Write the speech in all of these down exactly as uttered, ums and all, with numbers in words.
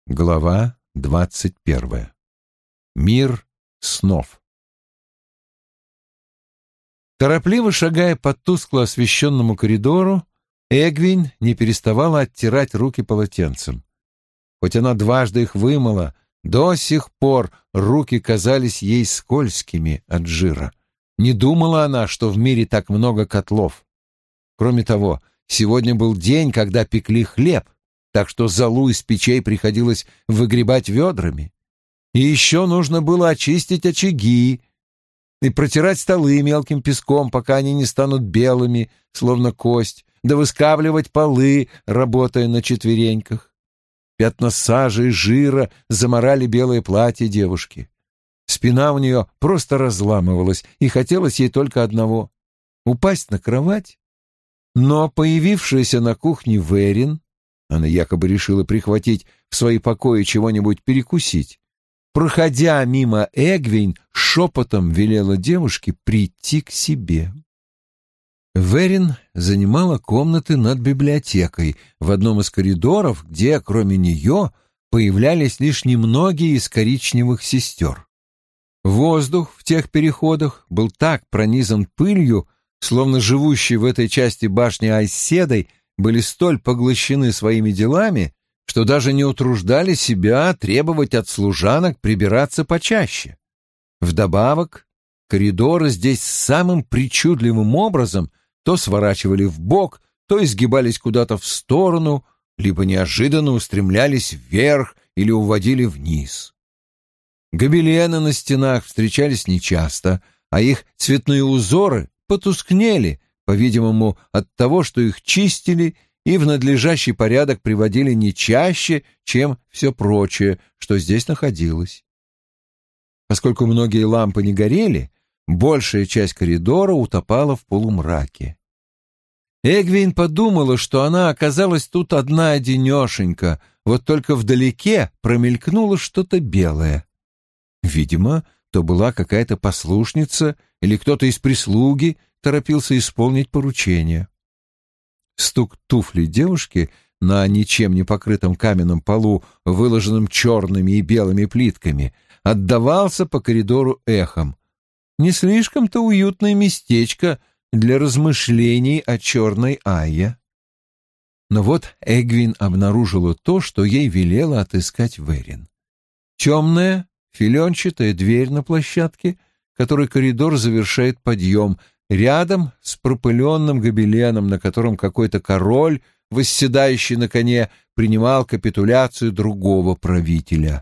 Глава двадцать первая. Мир снов. Торопливо шагая по тускло освещенному коридору, Эгвин не переставала оттирать руки полотенцем. Хоть она дважды их вымыла, до сих пор руки казались ей скользкими от жира. Не думала она, что в мире так много котлов. Кроме того, сегодня был день, когда пекли хлеб, так что золу из печей приходилось выгребать ведрами. И еще нужно было очистить очаги и протирать столы мелким песком, пока они не станут белыми, словно кость, да выскабливать полы, работая на четвереньках. Пятна сажи и жира заморали белое платье девушки. Спина у нее просто разламывалась, и хотелось ей только одного — упасть на кровать. Но появившаяся на кухне Верин, она якобы решила прихватить в свои покои чего-нибудь перекусить, проходя мимо Эгвин, шепотом велела девушке прийти к себе. Верин занимала комнаты над библиотекой в одном из коридоров, где, кроме нее, появлялись лишь немногие из коричневых сестер. Воздух в тех переходах был так пронизан пылью, словно живущие в этой части башни Айседой были столь поглощены своими делами, что даже не утруждали себя требовать от служанок прибираться почаще. Вдобавок, коридоры здесь самым причудливым образом то сворачивали вбок, то изгибались куда-то в сторону, либо неожиданно устремлялись вверх или уводили вниз. Гобелены на стенах встречались нечасто, а их цветные узоры потускнели, по-видимому, от того, что их чистили и в надлежащий порядок приводили не чаще, чем все прочее, что здесь находилось. Поскольку многие лампы не горели, большая часть коридора утопала в полумраке. Эгвин подумала, что она оказалась тут одна-одинешенька, вот только вдалеке промелькнуло что-то белое. Видимо, то была какая-то послушница или кто-то из прислуги торопился исполнить поручение. Стук туфлей девушки на ничем не покрытом каменном полу, выложенном черными и белыми плитками, отдавался по коридору эхом. Не слишком-то уютное местечко для размышлений о черной Айе. Но вот Эгвин обнаружила то, что ей велела отыскать Верин. Темная, филенчатая дверь на площадке, которой коридор завершает подъем, рядом с пропыленным гобеленом, на котором какой-то король, восседающий на коне, принимал капитуляцию другого правителя.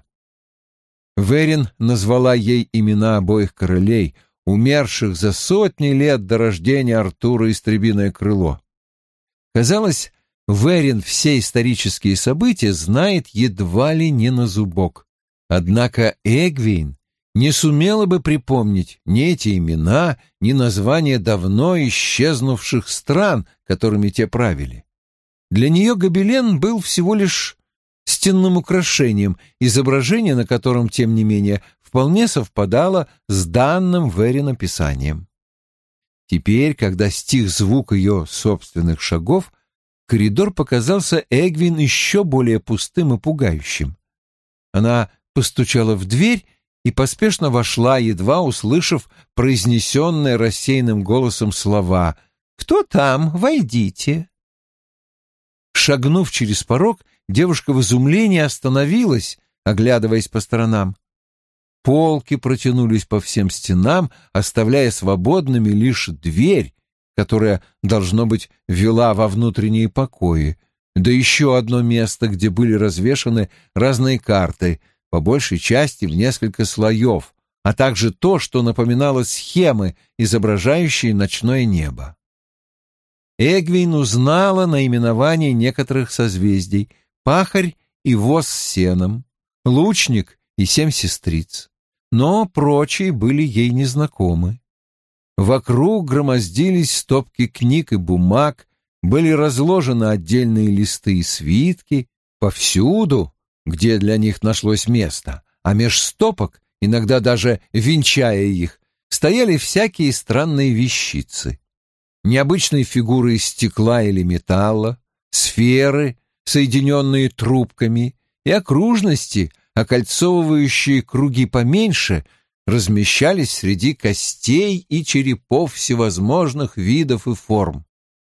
Верин назвала ей имена обоих королей, умерших за сотни лет до рождения Артура Истребиное крыло. Казалось, Верин все исторические события знает едва ли не на зубок. Однако Эгвин не сумела бы припомнить ни эти имена, ни названия давно исчезнувших стран, которыми те правили. Для нее гобелен был всего лишь стенным украшением, изображение на котором, тем не менее, вполне совпадало с данным Верин описанием. Теперь, когда стих звук ее собственных шагов, коридор показался Эгвин еще более пустым и пугающим. Она постучала в дверь и поспешно вошла, едва услышав произнесенные рассеянным голосом слова «Кто там? Войдите!». Шагнув через порог, девушка в изумлении остановилась, оглядываясь по сторонам. Полки протянулись по всем стенам, оставляя свободными лишь дверь, которая, должно быть, вела во внутренние покои, да еще одно место, где были развешаны разные карты, по большей части в несколько слоев, а также то, что напоминало схемы, изображающие ночное небо. Эгвин узнала наименование некоторых созвездий: Пахарь и Воз с сеном, Лучник и Семь сестриц, но прочие были ей незнакомы. Вокруг громоздились стопки книг и бумаг, были разложены отдельные листы и свитки, повсюду, где для них нашлось место, а меж стопок, иногда даже венчая их, стояли всякие странные вещицы. Необычные фигуры из стекла или металла, сферы, соединенные трубками, и окружности, окольцовывающие круги поменьше, размещались среди костей и черепов всевозможных видов и форм.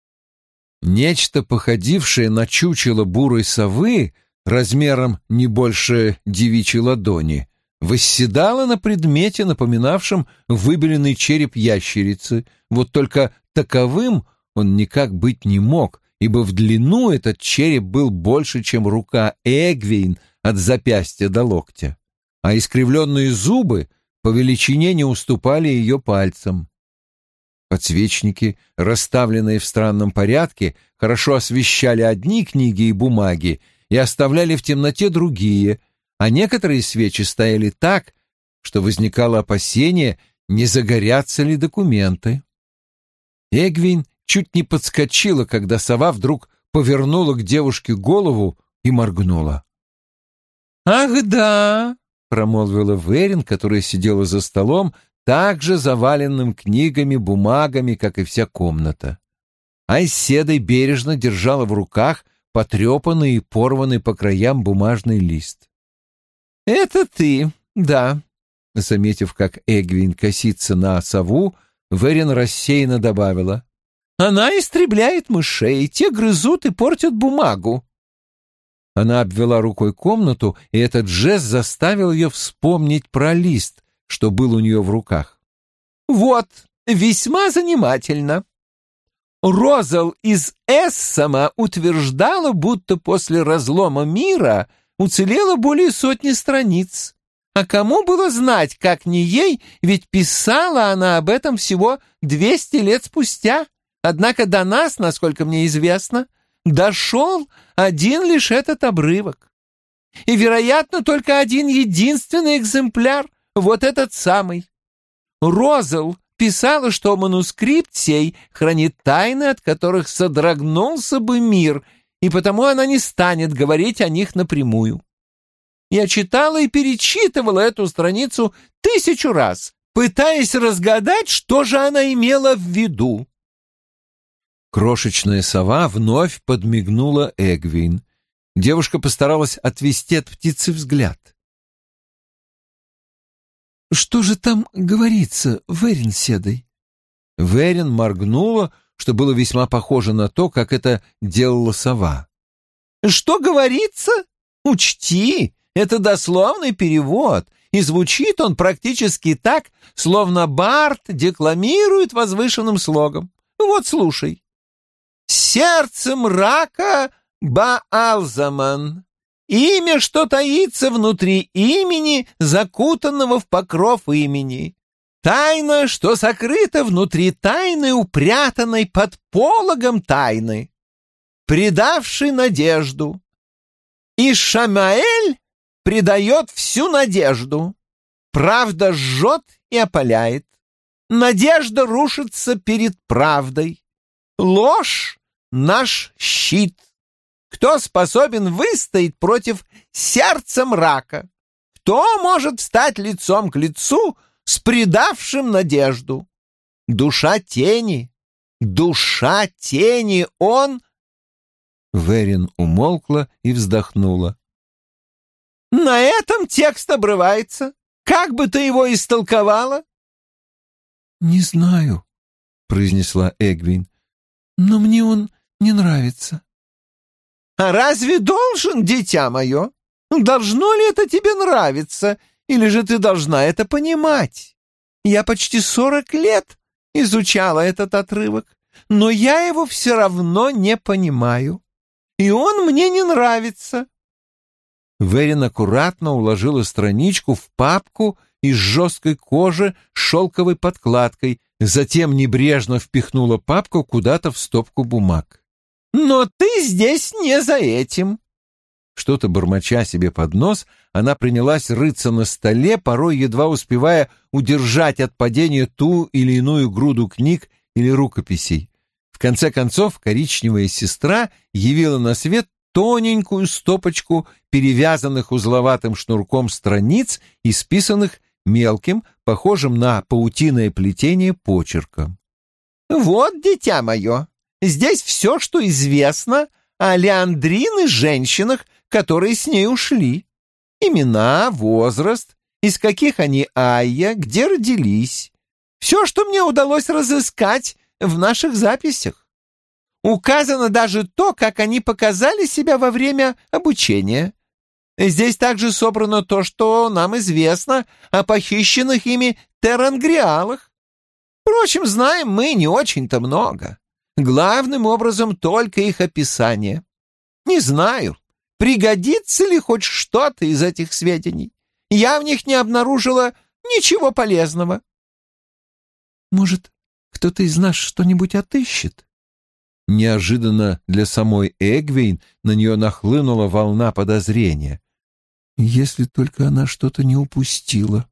Нечто, походившее на чучело бурой совы, размером не больше девичьей ладони, восседало на предмете, напоминавшем выбеленный череп ящерицы. Вот только таковым он никак быть не мог, ибо в длину этот череп был больше, чем рука Эгвейн от запястья до локтя, а искривленные зубы по величине не уступали ее пальцам. Подсвечники, расставленные в странном порядке, хорошо освещали одни книги и бумаги и оставляли в темноте другие, а некоторые свечи стояли так, что возникало опасение, не загорятся ли документы. Эгвин чуть не подскочила, когда сова вдруг повернула к девушке голову и моргнула. «Ах да!» — промолвила Верин, которая сидела за столом, также заваленным книгами, бумагами, как и вся комната. Айседой бережно держала в руках потрепанный и порванный по краям бумажный лист. «Это ты, да», — заметив, как Эгвин косится на сову, Верин рассеянно добавила. «Она истребляет мышей, те грызут и портят бумагу». Она обвела рукой комнату, и этот жест заставил ее вспомнить про лист, что был у нее в руках. «Вот, весьма занимательно. Розал из Эссама утверждала, будто после разлома мира уцелело более сотни страниц. А кому было знать, как не ей, ведь писала она об этом всего двести лет спустя. Однако до нас, насколько мне известно, дошел один лишь этот обрывок. И, вероятно, только один единственный экземпляр, вот этот самый. Розал писала, что манускрипт сей хранит тайны, от которых содрогнулся бы мир, и потому она не станет говорить о них напрямую. Я читала и перечитывала эту страницу тысячу раз, пытаясь разгадать, что же она имела в виду. Крошечная сова вновь подмигнула Эгвин. Девушка постаралась отвести от птицы взгляд. «Что же там говорится, Верин Седой?» Верин моргнула, что было весьма похоже на то, как это делала сова. «Что говорится? Учти, это дословный перевод, и звучит он практически так, словно бард декламирует возвышенным слогом. Вот слушай. Сердцем рака Баалзаман. Имя, что таится внутри имени, закутанного в покров имени. Тайна, что сокрыта внутри тайны, упрятанной под пологом тайны. Предавший надежду. И Шамаэль предает всю надежду. Правда жжет и опаляет. Надежда рушится перед правдой. Ложь — наш щит. Кто способен выстоять против сердца мрака? Кто может встать лицом к лицу с предавшим надежду? Душа тени, душа тени, он... Верин умолкла и вздохнула. На этом текст обрывается. Как бы ты его истолковала? Не знаю, произнесла Эгвин, но мне он не нравится. А разве должен, дитя мое? Должно ли это тебе нравиться, или же ты должна это понимать? Я почти сорок лет изучала этот отрывок, но я его все равно не понимаю, и он мне не нравится. Верин аккуратно уложила страничку в папку из жесткой кожи с шелковой подкладкой, затем небрежно впихнула папку куда-то в стопку бумаг. «Но ты здесь не за этим!» Что-то бормоча себе под нос, она принялась рыться на столе, порой едва успевая удержать от падения ту или иную груду книг или рукописей. В конце концов, коричневая сестра явила на свет тоненькую стопочку перевязанных узловатым шнурком страниц, исписанных мелким, похожим на паутиное плетение почерком. «Вот, дитя мое, здесь все, что известно о леандрин и женщинах, которые с ней ушли. Имена, возраст, из каких они айя, где родились. Все, что мне удалось разыскать в наших записях. Указано даже то, как они показали себя во время обучения. Здесь также собрано то, что нам известно о похищенных ими терангриалах. Впрочем, знаем мы не очень-то много. Главным образом только их описание. Не знаю, пригодится ли хоть что-то из этих сведений. Я в них не обнаружила ничего полезного. Может, кто-то из нас что-нибудь отыщет? Неожиданно для самой Эгвейн на нее нахлынула волна подозрения. Если только она что-то не упустила.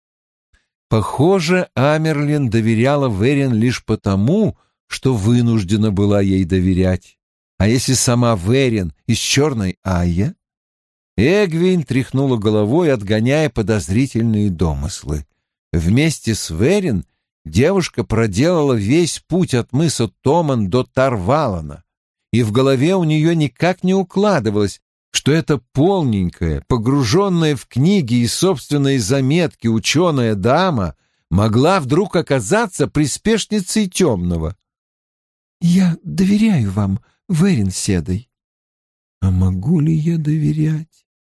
Похоже, Амерлин доверяла Верин лишь потому, что вынуждена была ей доверять. А если сама Верин из черной Айя? Эгвейн тряхнула головой, отгоняя подозрительные домыслы. Вместе с Верин девушка проделала весь путь от мыса Томан до Тарвалана, и в голове у нее никак не укладывалось, что эта полненькая, погруженная в книги и собственные заметки ученая дама могла вдруг оказаться приспешницей темного. «Я доверяю вам, Верин Седой». «А могу ли я доверять?»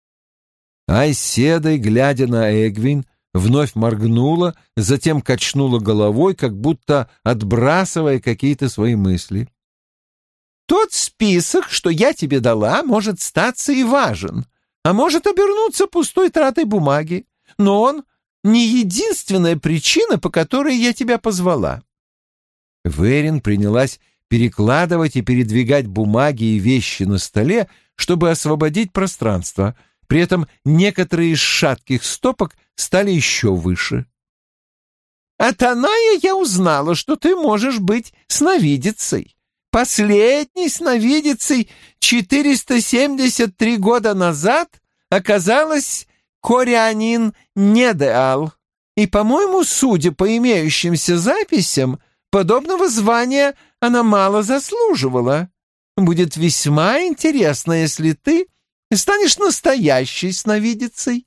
Ай Седой, глядя на Эгвин, вновь моргнула, затем качнула головой, как будто отбрасывая какие-то свои мысли. Тот список, что я тебе дала, может статься и важен, а может обернуться пустой тратой бумаги, но он не единственная причина, по которой я тебя позвала. Верин принялась перекладывать и передвигать бумаги и вещи на столе, чтобы освободить пространство. При этом некоторые из шатких стопок стали еще выше. От Аная я узнала, что ты можешь быть сновидицей. Последней сновидицей четыреста семьдесят три года назад оказалась Корианин Недеал. И, по-моему, судя по имеющимся записям, подобного звания она мало заслуживала. Будет весьма интересно, если ты станешь настоящей сновидицей.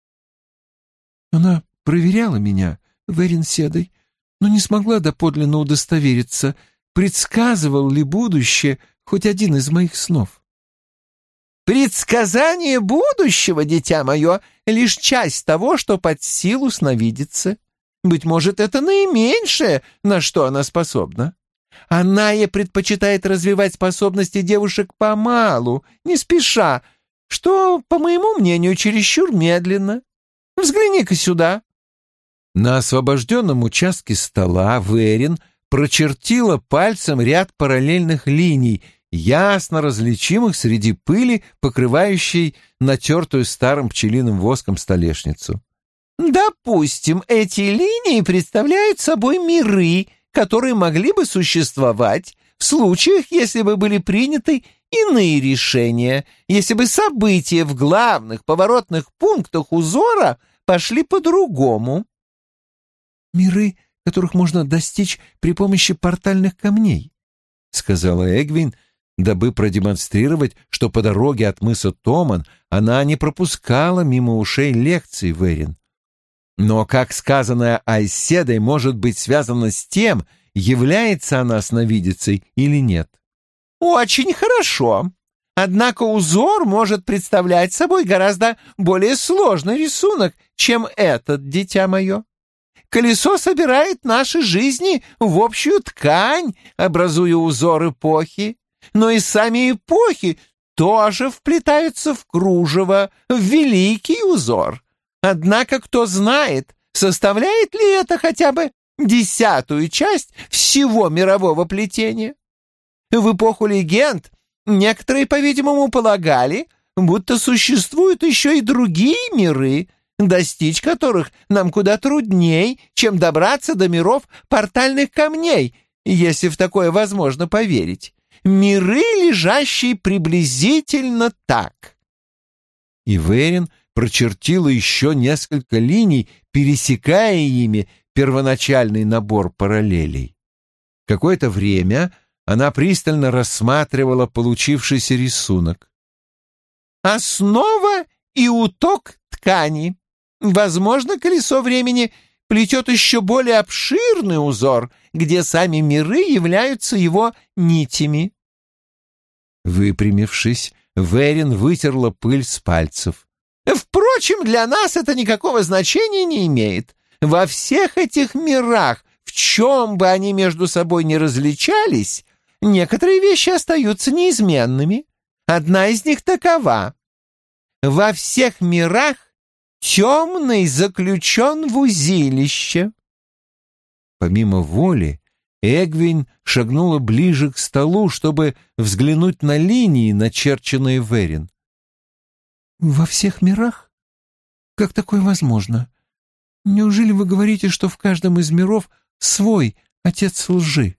Она проверяла меня, Верин Седой, но не смогла доподлинно удостовериться, предсказывал ли будущее хоть один из моих снов. Предсказание будущего, дитя мое, лишь часть того, что под силу сновидицы. Быть может, это наименьшее, на что она способна. Аная предпочитает развивать способности девушек помалу, не спеша, что, по моему мнению, чересчур медленно. Взгляни-ка сюда. На освобожденном участке стола Верин прочертила пальцем ряд параллельных линий, ясно различимых среди пыли, покрывающей натертую старым пчелиным воском столешницу. Допустим, эти линии представляют собой миры, которые могли бы существовать в случаях, если бы были приняты иные решения, если бы события в главных поворотных пунктах узора пошли по-другому. «Миры, которых можно достичь при помощи портальных камней», — сказала Эгвин, дабы продемонстрировать, что по дороге от мыса Томан она не пропускала мимо ушей лекций Верин. Но, как сказанное Айседой, может быть связано с тем, является она сновидицей или нет. Очень хорошо. Однако узор может представлять собой гораздо более сложный рисунок, чем этот, дитя мое. Колесо собирает наши жизни в общую ткань, образуя узор эпохи. Но и сами эпохи тоже вплетаются в кружево, в великий узор. Однако кто знает, составляет ли это хотя бы десятую часть всего мирового плетения? В эпоху легенд некоторые, по-видимому, полагали, будто существуют еще и другие миры, достичь которых нам куда трудней, чем добраться до миров портальных камней, если в такое возможно поверить. Миры, лежащие приблизительно так. И Верин прочертила еще несколько линий, пересекая ими первоначальный набор параллелей. Какое-то время она пристально рассматривала получившийся рисунок. основа и уток ткани. Возможно, колесо времени плетет еще более обширный узор, где сами миры являются его нитями. Выпрямившись, Верин вытерла пыль с пальцев. Впрочем, для нас это никакого значения не имеет. Во всех этих мирах, в чем бы они между собой ни различались, некоторые вещи остаются неизменными. Одна из них такова. Во всех мирах темный заключен в узилище. Помимо воли, Эгвин шагнула ближе к столу, чтобы взглянуть на линии, начерченные Верин. «Во всех мирах? Как такое возможно? Неужели вы говорите, что в каждом из миров свой отец лжи?»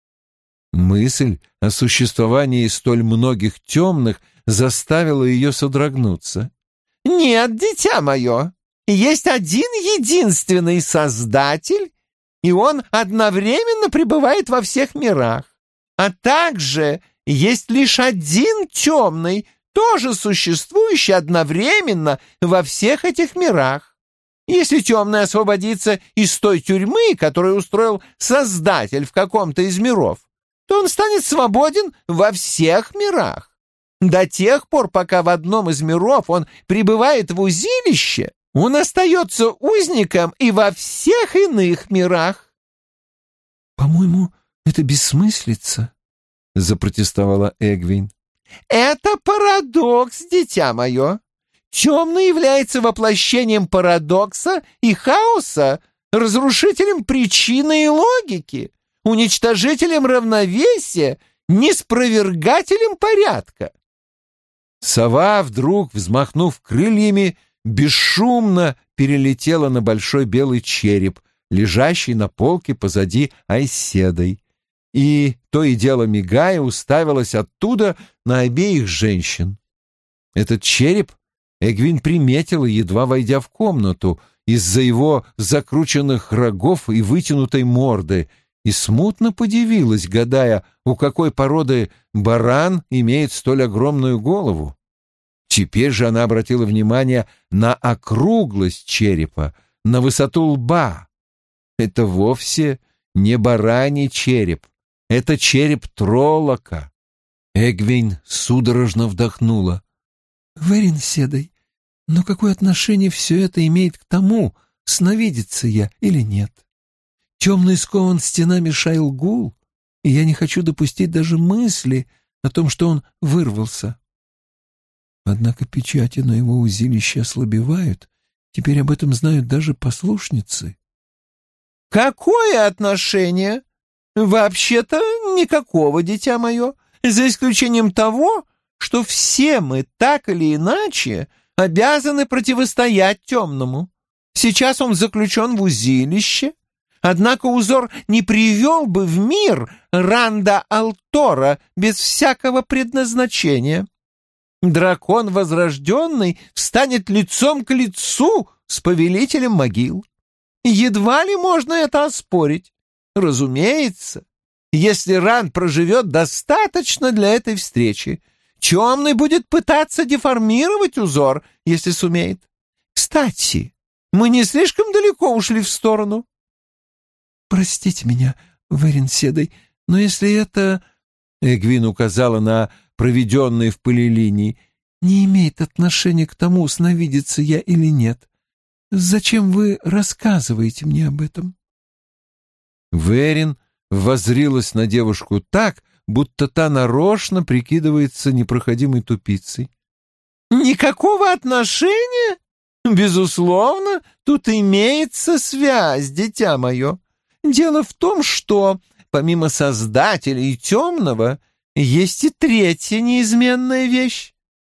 Мысль о существовании столь многих темных заставила ее содрогнуться. «Нет, дитя мое, есть один единственный Создатель, и он одновременно пребывает во всех мирах. А также есть лишь один темный, тоже существующий одновременно во всех этих мирах. Если темный освободится из той тюрьмы, которую устроил Создатель в каком-то из миров, то он станет свободен во всех мирах. До тех пор, пока в одном из миров он пребывает в узилище, он остается узником и во всех иных мирах». «По-моему, это бессмыслица», — запротестовала Эгвин. «Это парадокс, дитя мое. Темный является воплощением парадокса и хаоса, разрушителем причины и логики, уничтожителем равновесия, неспровергателем порядка». Сова, вдруг, взмахнув крыльями, бесшумно перелетела на большой белый череп, лежащий на полке позади Айседой, и, то и дело мигая, уставилась оттуда на обеих женщин. Этот череп Эгвин приметила, едва войдя в комнату, из-за его закрученных рогов и вытянутой морды, и смутно подивилась, гадая, у какой породы баран имеет столь огромную голову. Теперь же она обратила внимание на округлость черепа, на высоту лба. Это вовсе не бараний череп, это череп троллока. Эгвин судорожно вдохнула. «Верин Седой, но какое отношение все это имеет к тому, сновидится я или нет? Темный скован стенами Шайл-Гул, и я не хочу допустить даже мысли о том, что он вырвался. Однако печати на его узилище ослабевают, теперь об этом знают даже послушницы». «Какое отношение? Вообще-то никакого, дитя мое, за исключением того, что все мы так или иначе обязаны противостоять темному. Сейчас он заключен в узилище, однако узор не привел бы в мир Ранда Алтора без всякого предназначения. Дракон возрожденный встанет лицом к лицу с повелителем могил. Едва ли можно это оспорить. Разумеется, если Ранд проживет достаточно для этой встречи, темный будет пытаться деформировать узор, если сумеет. Кстати, мы не слишком далеко ушли в сторону». «Простите меня, Верин Седой, но если это...» Эгвин указала на проведенные в пыли линии. «Не имеет отношения к тому, сновидится я или нет. Зачем вы рассказываете мне об этом?» Верин воззрилась на девушку так, будто та нарочно прикидывается непроходимой тупицей. «Никакого отношения? Безусловно, тут имеется связь, дитя мое. Дело в том, что, помимо Создателя и Темного, есть и третья неизменная вещь.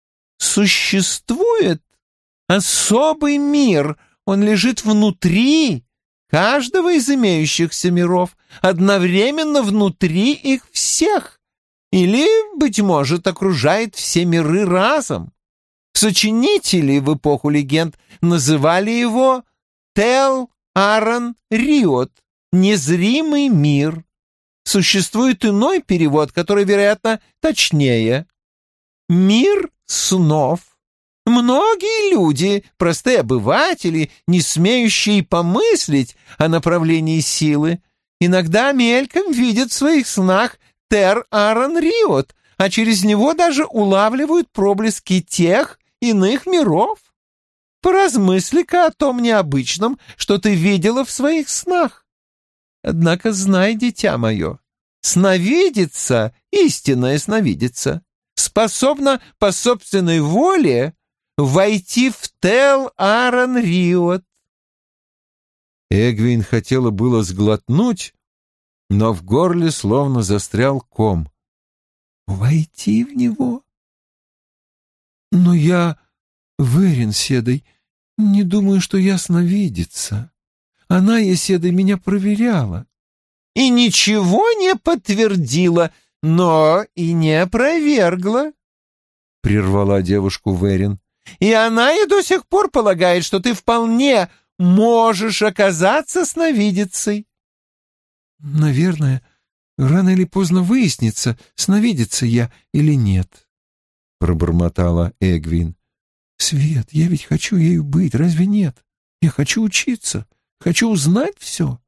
Существует особый мир, он лежит внутри каждого из имеющихся миров, одновременно внутри их всех, или, быть может, окружает все миры разом. Сочинители в эпоху легенд называли его Тел Аран Риот, незримый мир. Существует иной перевод, который, вероятно, точнее. Мир снов. Многие люди, простые обыватели, не смеющие помыслить о направлении силы, иногда мельком видят в своих снах Тер-Аран-Риот, а через него даже улавливают проблески тех иных миров. Поразмысли-ка о том необычном, что ты видела в своих снах. Однако знай, дитя мое, сновидица, истинная сновидица, способна по собственной воле войти в Тел-Аран-Риот. Эгвин хотела было сглотнуть, но в горле словно застрял ком. «Войти в него? Но я, Верин Седой, не думаю, что я сновидица. Она, Еседой, меня проверяла». «И ничего не подтвердила, но и не опровергла», — прервала девушку Верин. «И она и до сих пор полагает, что ты вполне можешь оказаться сновидицей». «Наверное, рано или поздно выяснится, сновидица я или нет», — пробормотала Эгвин. «Свет, я ведь хочу ею быть, разве нет? Я хочу учиться, хочу узнать все».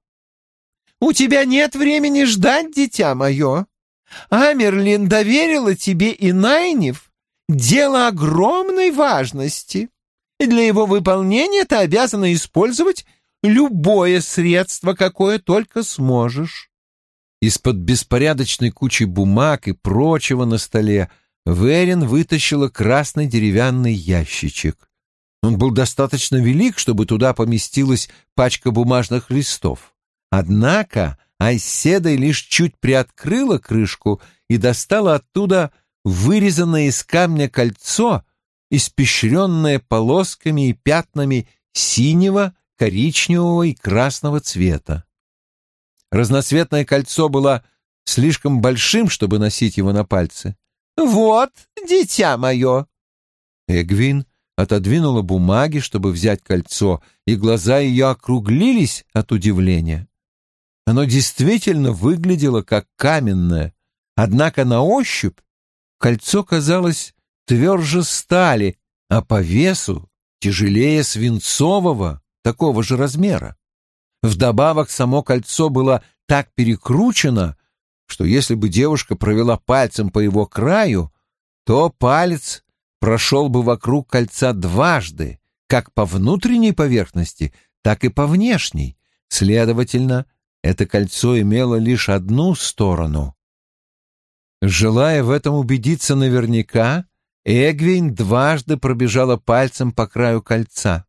«У тебя нет времени ждать, дитя мое. Амерлин доверила тебе и Найниф дело огромной важности, и для его выполнения ты обязана использовать любое средство, какое только сможешь». Из-под беспорядочной кучи бумаг и прочего на столе Верин вытащила красный деревянный ящичек. Он был достаточно велик, чтобы туда поместилась пачка бумажных листов. Однако Айседа лишь чуть приоткрыла крышку и достала оттуда вырезанное из камня кольцо, испещренное полосками и пятнами синего, коричневого и красного цвета. Разноцветное кольцо было слишком большим, чтобы носить его на пальце. «Вот, дитя мое!» Эгвин отодвинула бумаги, чтобы взять кольцо, и глаза ее округлились от удивления. Оно действительно выглядело как каменное, однако на ощупь кольцо казалось тверже стали, а по весу тяжелее свинцового, такого же размера. Вдобавок само кольцо было так перекручено, что если бы девушка провела пальцем по его краю, то палец прошел бы вокруг кольца дважды, как по внутренней поверхности, так и по внешней. Следовательно, это кольцо имело лишь одну сторону. Желая в этом убедиться наверняка, Эгвин дважды пробежала пальцем по краю кольца.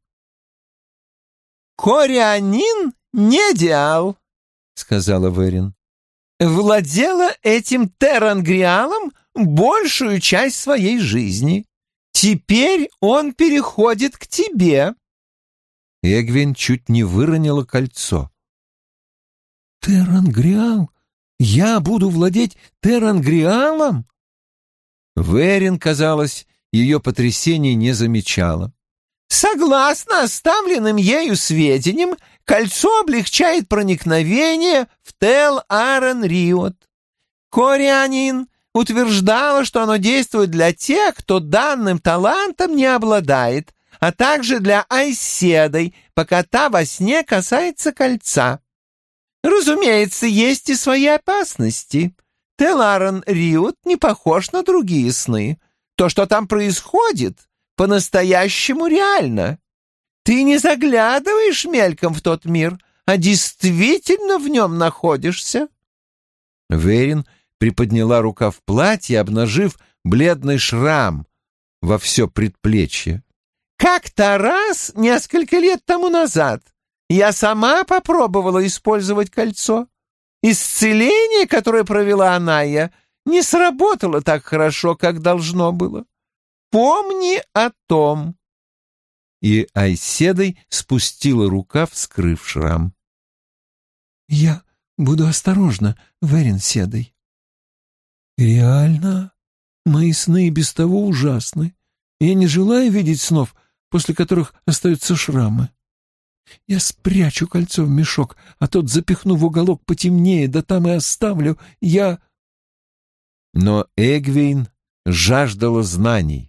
«Корианин Недиал», — сказала Верин, — «владела этим Терангриалом большую часть своей жизни. Теперь он переходит к тебе». Эгвин чуть не выронила кольцо. «Терангриал? Я буду владеть Терангриалом?» Верин, казалось, ее потрясение не замечала. «Согласно оставленным ею сведениям, кольцо облегчает проникновение в Тел-Аран-Риот. Корианин утверждала, что оно действует для тех, кто данным талантом не обладает, а также для Айседой, пока та во сне касается кольца. Разумеется, есть и свои опасности. Тел-Аран-Риот не похож на другие сны. То, что там происходит, по-настоящему реально. Ты не заглядываешь мельком в тот мир, а действительно в нем находишься». Верин приподняла рукав платья, обнажив бледный шрам во все предплечье. «Как-то раз, несколько лет тому назад, я сама попробовала использовать кольцо. Исцеление, которое провела Аная, не сработало так хорошо, как должно было. Помни о том». И Айседой спустила рукав, скрыв шрам. «Я буду осторожна, Верин Седой». «Реально? Мои сны и без того ужасны. Я не желаю видеть снов, после которых остаются шрамы. Я спрячу кольцо в мешок, а тот запихну в уголок потемнее, да там и оставлю. Я...» Но Эгвин жаждала знаний.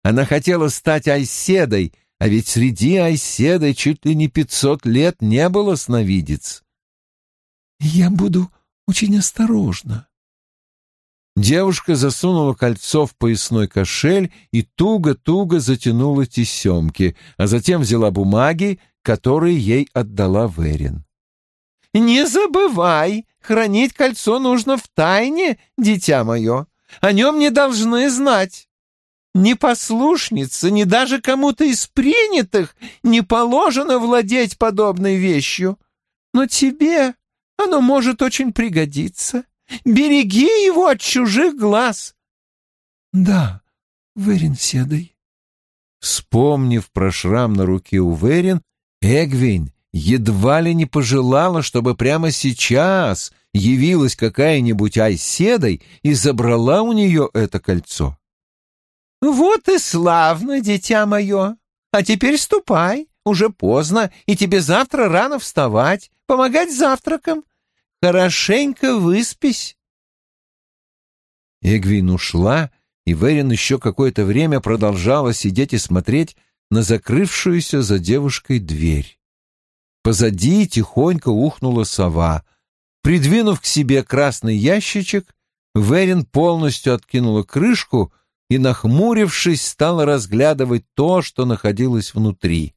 Она хотела стать Айседой, а ведь среди Айседой чуть ли не пятьсот лет не было сновидец. «Я буду очень осторожна». Девушка засунула кольцо в поясной кошель и туго-туго затянула тесемки, а затем взяла бумаги, которые ей отдала Верин. «Не забывай, хранить кольцо нужно в тайне, дитя мое. О нем не должны знать. Ни послушнице, ни даже кому-то из принятых не положено владеть подобной вещью. Но тебе оно может очень пригодиться. Береги его от чужих глаз». «Да, Верин седой». Вспомнив про шрам на руке у Верин, Эгвин едва ли не пожелала, чтобы прямо сейчас явилась какая-нибудь Айседой и забрала у нее это кольцо. «Вот и славно, дитя мое. А теперь ступай, уже поздно, и тебе завтра рано вставать, помогать завтраком. Хорошенько выспись». Эгвин ушла, и Верин еще какое-то время продолжала сидеть и смотреть на закрывшуюся за девушкой дверь. Позади тихонько ухнула сова. Придвинув к себе красный ящичек, Верин полностью откинула крышку и, нахмурившись, стала разглядывать то, что находилось внутри.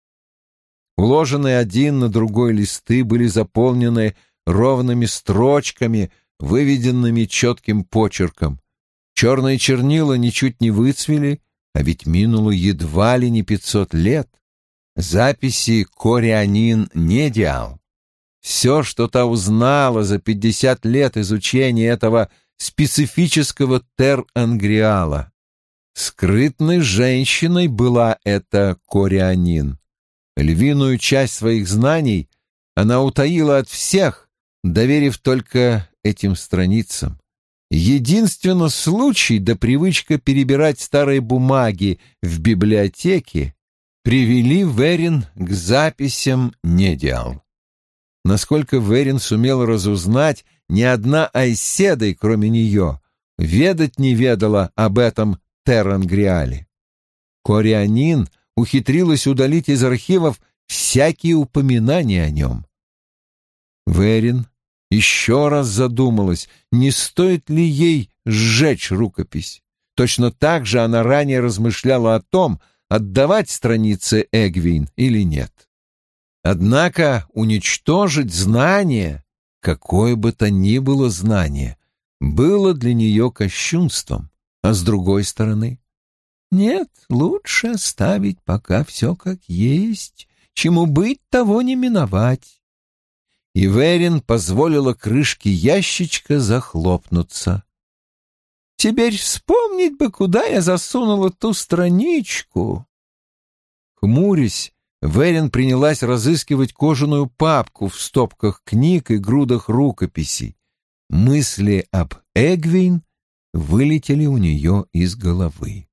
Уложенные один на другой листы были заполнены ровными строчками, выведенными четким почерком. Черные чернила ничуть не выцвели, а ведь минуло едва ли не пятьсот лет. Записи Корианин Недиал. Все, что та узнала за пятьдесят лет изучения этого специфического тер-ангриала. Скрытной женщиной была эта Корианин. Львиную часть своих знаний она утаила от всех, доверив только этим страницам. Единственно случай да привычка перебирать старые бумаги в библиотеке привели Верин к записям Недиал. Насколько Верин сумел разузнать, ни одна Айседой, кроме нее, ведать не ведала об этом Тер-Ангриале. Корианин ухитрилась удалить из архивов всякие упоминания о нем. Верин еще раз задумалась, не стоит ли ей сжечь рукопись. Точно так же она ранее размышляла о том, отдавать страницы Эгвин или нет. Однако уничтожить знание, какое бы то ни было знание, было для нее кощунством, а с другой стороны, нет, лучше оставить пока все как есть, чему быть, того не миновать. И Верин позволила крышке ящичка захлопнуться. «Теперь вспомнить бы, куда я засунула ту страничку». Хмурясь, Верин принялась разыскивать кожаную папку в стопках книг и грудах рукописей. Мысли об Эгвин вылетели у нее из головы.